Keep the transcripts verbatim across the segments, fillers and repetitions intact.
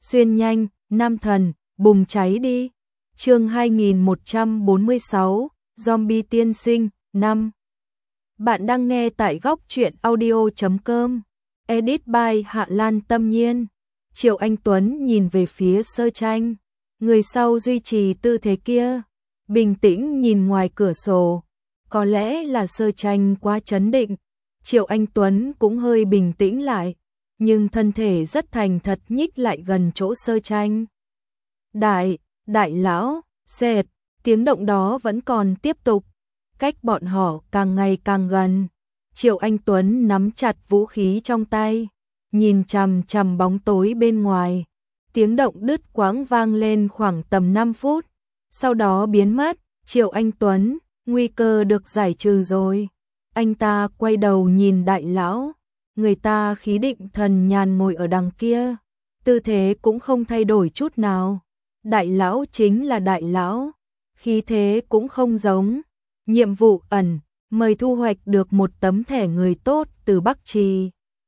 xuyên nhanh, nam thần, bùng cháy đi. Chương hai nghìn một trăm bốn mươi sáu, Zombie tiên sinh, năm. Bạn đang nghe tại góc truyện audio chấm com. Edit by Hạ Lan Tâm Nhiên. Triệu Anh Tuấn nhìn về phía Sơ Tranh. Người sau duy trì tư thế kia, bình tĩnh nhìn ngoài cửa sổ. Có lẽ là Sơ Tranh quá trấn định, Triệu Anh Tuấn cũng hơi bình tĩnh lại, nhưng thân thể rất thành thật nhích lại gần chỗ Sơ Tranh. Đại, đại lão, xẹt, tiếng động đó vẫn còn tiếp tục, cách bọn họ càng ngày càng gần. Triệu Anh Tuấn nắm chặt vũ khí trong tay, nhìn chằm chằm bóng tối bên ngoài. Tiếng động đứt quãng vang lên khoảng tầm năm phút, sau đó biến mất. Triệu Anh Tuấn, nguy cơ được giải trừ rồi. Anh ta quay đầu nhìn đại lão, người ta khí định thần nhàn ngồi ở đằng kia, tư thế cũng không thay đổi chút nào. Đại lão chính là đại lão, khí thế cũng không giống. Nhiệm vụ ẩn, mời thu hoạch được một tấm thẻ người tốt từ Bắc Trì.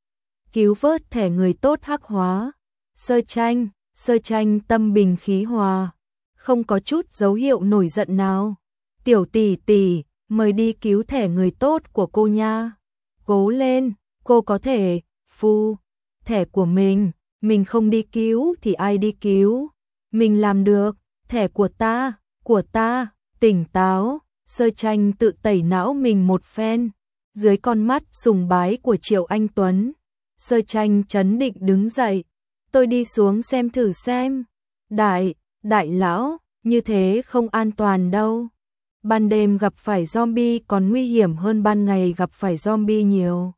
Cứu vớt thẻ người tốt hắc hóa. Sơ Tranh, Sơ Tranh tâm bình khí hòa, không có chút dấu hiệu nổi giận nào. Tiểu tỷ tỷ, mời đi cứu thẻ người tốt của cô nha. Cố lên, cô có thể, phu, thẻ của mình, mình không đi cứu thì ai đi cứu. Mình làm được, thẻ của ta, của ta, tỉnh táo. Sơ Tranh tự tẩy não mình một phen, dưới con mắt sùng bái của Triệu Anh Tuấn. Sơ Tranh trấn định đứng dậy, tôi đi xuống xem thử xem. Đại, đại lão, như thế không an toàn đâu. Ban đêm gặp phải zombie còn nguy hiểm hơn ban ngày gặp phải zombie nhiều.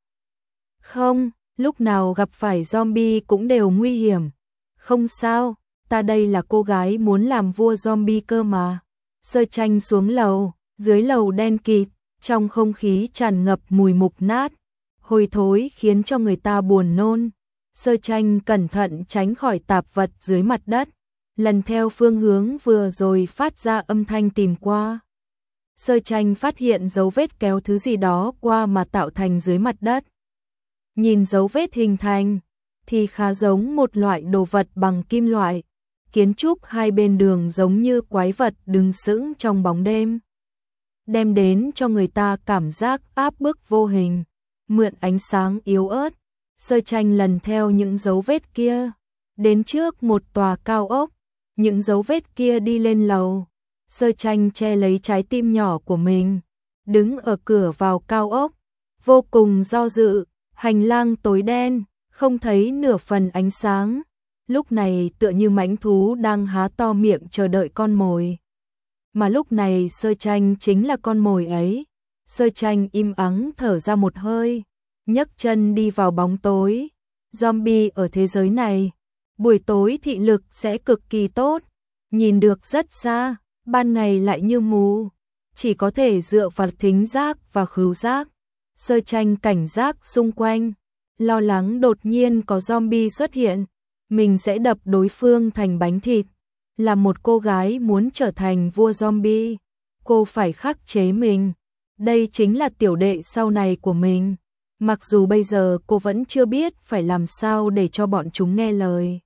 Không, lúc nào gặp phải zombie cũng đều nguy hiểm. Không sao, ta đây là cô gái muốn làm vua zombie cơ mà. Sơ Tranh xuống lầu, dưới lầu đen kịt, trong không khí tràn ngập mùi mục nát, hôi thối khiến cho người ta buồn nôn. Sơ Tranh cẩn thận tránh khỏi tạp vật dưới mặt đất, lần theo phương hướng vừa rồi phát ra âm thanh tìm qua. Sơ Tranh phát hiện dấu vết kéo thứ gì đó qua mà tạo thành dưới mặt đất. Nhìn dấu vết hình thành, thì khá giống một loại đồ vật bằng kim loại. Kiến trúc hai bên đường giống như quái vật đứng sững trong bóng đêm, đem đến cho người ta cảm giác áp bức vô hình. Mượn ánh sáng yếu ớt, Sơ Tranh lần theo những dấu vết kia, đến trước một tòa cao ốc. Những dấu vết kia đi lên lầu. Sơ Tranh che lấy trái tim nhỏ của mình, đứng ở cửa vào cao ốc, vô cùng do dự. Hành lang tối đen, không thấy nửa phần ánh sáng. Lúc này tựa như mãnh thú đang há to miệng chờ đợi con mồi. Mà lúc này Sơ Tranh chính là con mồi ấy. Sơ Tranh im ắng thở ra một hơi, nhấc chân đi vào bóng tối. Zombie ở thế giới này, buổi tối thị lực sẽ cực kỳ tốt, nhìn được rất xa, ban ngày lại như mù, chỉ có thể dựa vào thính giác và khứu giác. Sơ Tranh cảnh giác xung quanh, lo lắng đột nhiên có zombie xuất hiện, mình sẽ đập đối phương thành bánh thịt. Là một cô gái muốn trở thành vua zombie, cô phải khắc chế mình. Đây chính là tiểu đệ sau này của mình. Mặc dù bây giờ cô vẫn chưa biết phải làm sao để cho bọn chúng nghe lời.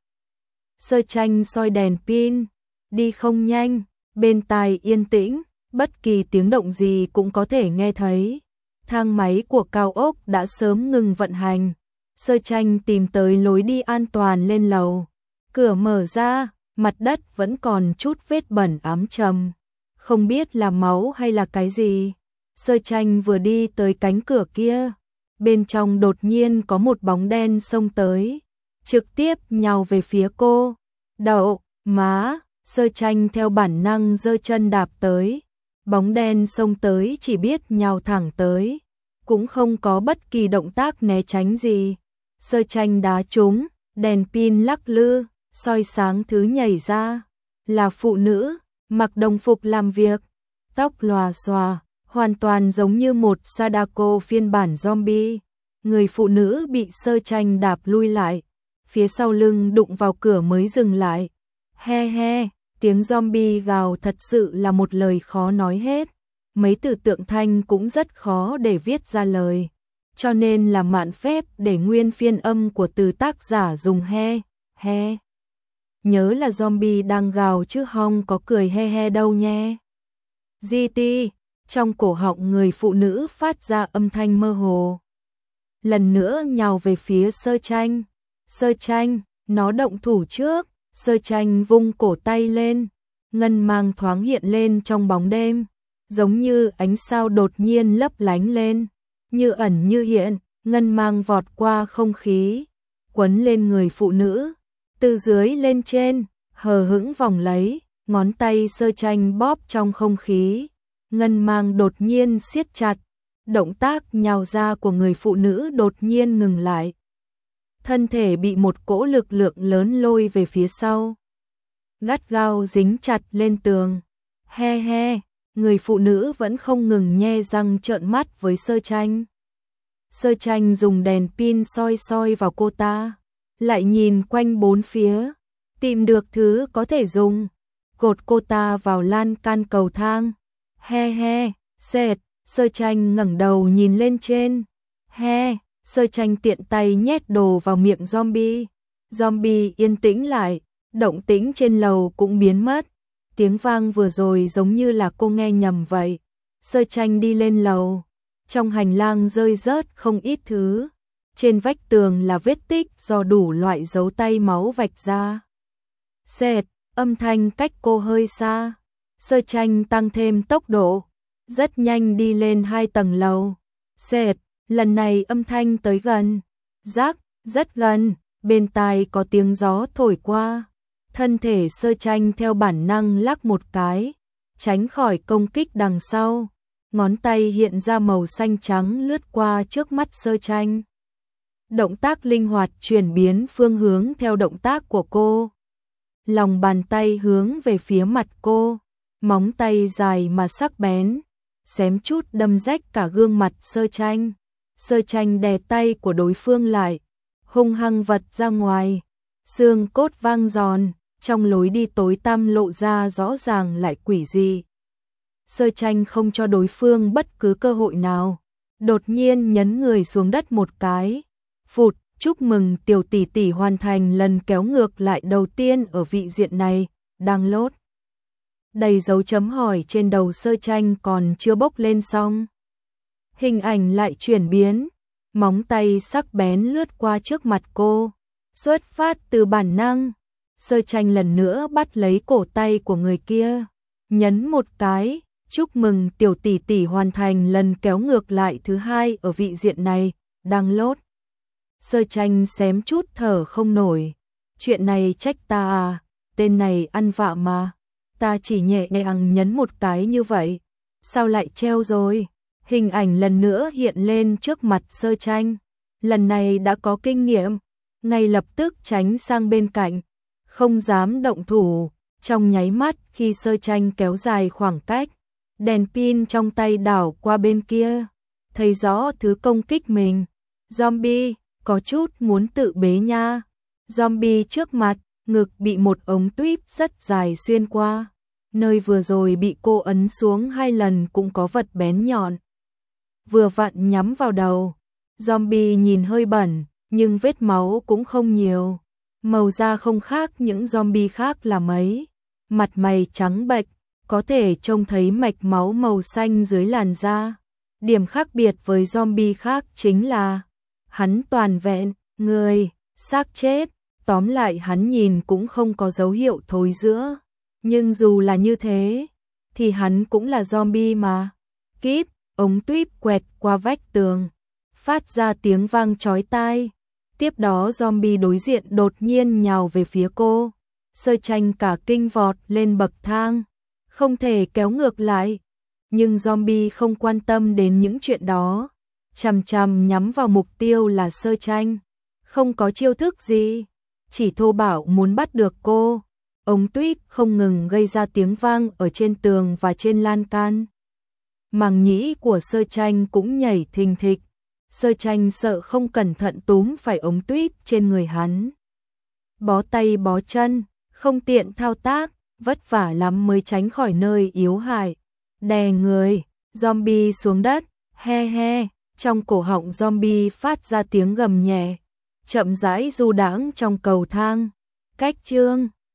Sơ Tranh soi đèn pin, đi không nhanh, bên tai yên tĩnh, bất kỳ tiếng động gì cũng có thể nghe thấy. Thang máy của cao ốc đã sớm ngừng vận hành. Sơ Tranh tìm tới lối đi an toàn lên lầu. Cửa mở ra, mặt đất vẫn còn chút vết bẩn ám trầm, không biết là máu hay là cái gì. Sơ Tranh vừa đi tới cánh cửa kia, bên trong đột nhiên có một bóng đen xông tới, trực tiếp nhào về phía cô. Đậu, má, Sơ Tranh theo bản năng giơ chân đạp tới. Bóng đen xông tới chỉ biết nhào thẳng tới, cũng không có bất kỳ động tác né tránh gì. Sơ Tranh đá trúng, đèn pin lắc lư, soi sáng thứ nhảy ra. Là phụ nữ, mặc đồng phục làm việc, tóc lòa xòa, hoàn toàn giống như một Sadako phiên bản zombie. Người phụ nữ bị Sơ Tranh đạp lui lại, phía sau lưng đụng vào cửa mới dừng lại. He he, tiếng zombie gào thật sự là một lời khó nói hết. Mấy từ tượng thanh cũng rất khó để viết ra lời, cho nên là mạn phép để nguyên phiên âm của từ tác giả dùng he, he. nhớ là zombie đang gào chứ không có cười he he đâu nhé. giê tê, trong cổ họng người phụ nữ phát ra âm thanh mơ hồ. Lần nữa nhào về phía Sơ Tranh. Sơ Tranh, nó động thủ trước, Sơ Tranh vung cổ tay lên, ngân mang thoáng hiện lên trong bóng đêm, giống như ánh sao đột nhiên lấp lánh lên, như ẩn như hiện, ngân mang vọt qua không khí, quấn lên người phụ nữ, từ dưới lên trên, hờ hững vòng lấy, ngón tay Sơ Tranh bóp trong không khí, ngân mang đột nhiên siết chặt, động tác nhào ra của người phụ nữ đột nhiên ngừng lại. Thân thể bị một cỗ lực lượng lớn lôi về phía sau, gắt gao dính chặt lên tường. He he, người phụ nữ vẫn không ngừng nhe răng trợn mắt với Sơ Tranh. Sơ Tranh dùng đèn pin soi soi vào cô ta, lại nhìn quanh bốn phía, tìm được thứ có thể dùng, cột cô ta vào lan can cầu thang. He he, sệt, Sơ Tranh ngẩng đầu nhìn lên trên. He, Sơ Tranh tiện tay nhét đồ vào miệng zombie. Zombie yên tĩnh lại, động tĩnh trên lầu cũng biến mất. Tiếng vang vừa rồi giống như là cô nghe nhầm vậy. Sơ Tranh đi lên lầu, trong hành lang rơi rớt không ít thứ. Trên vách tường là vết tích do đủ loại dấu tay máu vạch ra. Sệt, âm thanh cách cô hơi xa. Sơ Tranh tăng thêm tốc độ, rất nhanh đi lên hai tầng lầu. Sệt, lần này âm thanh tới gần. Rắc, rất gần, bên tai có tiếng gió thổi qua. Thân thể Sơ Tranh theo bản năng lắc một cái, tránh khỏi công kích đằng sau. Ngón tay hiện ra màu xanh trắng lướt qua trước mắt Sơ Tranh. Động tác linh hoạt chuyển biến phương hướng theo động tác của cô. Lòng bàn tay hướng về phía mặt cô, móng tay dài mà sắc bén, xém chút đâm rách cả gương mặt Sơ Tranh. Sơ Tranh đè tay của đối phương lại, hung hăng vật ra ngoài, xương cốt vang giòn, trong lối đi tối tăm lộ ra rõ ràng lại quỷ dị. Sơ Tranh không cho đối phương bất cứ cơ hội nào, đột nhiên nhấn người xuống đất một cái. Phụt, chúc mừng tiểu tỷ tỷ hoàn thành lần kéo ngược lại đầu tiên ở vị diện này, đang lốt. Đầy dấu chấm hỏi trên đầu Sơ Tranh còn chưa bốc lên xong. Hình ảnh lại chuyển biến, móng tay sắc bén lướt qua trước mặt cô, xuất phát từ bản năng. Sơ Tranh lần nữa bắt lấy cổ tay của người kia, nhấn một cái, chúc mừng tiểu tỷ tỷ hoàn thành lần kéo ngược lại thứ hai ở vị diện này, đang lốt. Sơ Tranh xém chút thở không nổi, chuyện này trách ta à, tên này ăn vạ mà, ta chỉ nhẹ nhàng nhấn một cái như vậy, sao lại treo rồi? Hình ảnh lần nữa hiện lên trước mặt Sơ Tranh, lần này đã có kinh nghiệm, ngay lập tức tránh sang bên cạnh, không dám động thủ. Trong nháy mắt khi Sơ Tranh kéo dài khoảng cách, đèn pin trong tay đảo qua bên kia, thấy rõ thứ công kích mình. Zombie, có chút muốn tự bế nha. Zombie trước mặt, ngực bị một ống tuýp rất dài xuyên qua, nơi vừa rồi bị cô ấn xuống hai lần cũng có vật bén nhọn, vừa vặn nhắm vào đầu. Zombie nhìn hơi bẩn, nhưng vết máu cũng không nhiều, màu da không khác những zombie khác là mấy, mặt mày trắng bệch, có thể trông thấy mạch máu màu xanh dưới làn da. Điểm khác biệt với zombie khác chính là hắn toàn vẹn, người, xác chết, tóm lại hắn nhìn cũng không có dấu hiệu thối rữa, nhưng dù là như thế, thì hắn cũng là zombie mà. Kíp, ống tuýp quẹt qua vách tường, phát ra tiếng vang chói tai. Tiếp đó zombie đối diện đột nhiên nhào về phía cô. Sơ Tranh cả kinh vọt lên bậc thang, không thể kéo ngược lại. Nhưng zombie không quan tâm đến những chuyện đó, chằm chằm nhắm vào mục tiêu là Sơ Tranh. Không có chiêu thức gì, chỉ thô bạo muốn bắt được cô. Ống tuýp không ngừng gây ra tiếng vang ở trên tường và trên lan can. Màng nhĩ của Sơ Tranh cũng nhảy thình thịch. Sơ Tranh sợ không cẩn thận túm phải ống tuýp trên người hắn. Bó tay bó chân, không tiện thao tác, vất vả lắm mới tránh khỏi nơi yếu hại. Đè người, zombie xuống đất, he he, trong cổ họng zombie phát ra tiếng gầm nhẹ, chậm rãi du đãng trong cầu thang. Cách chương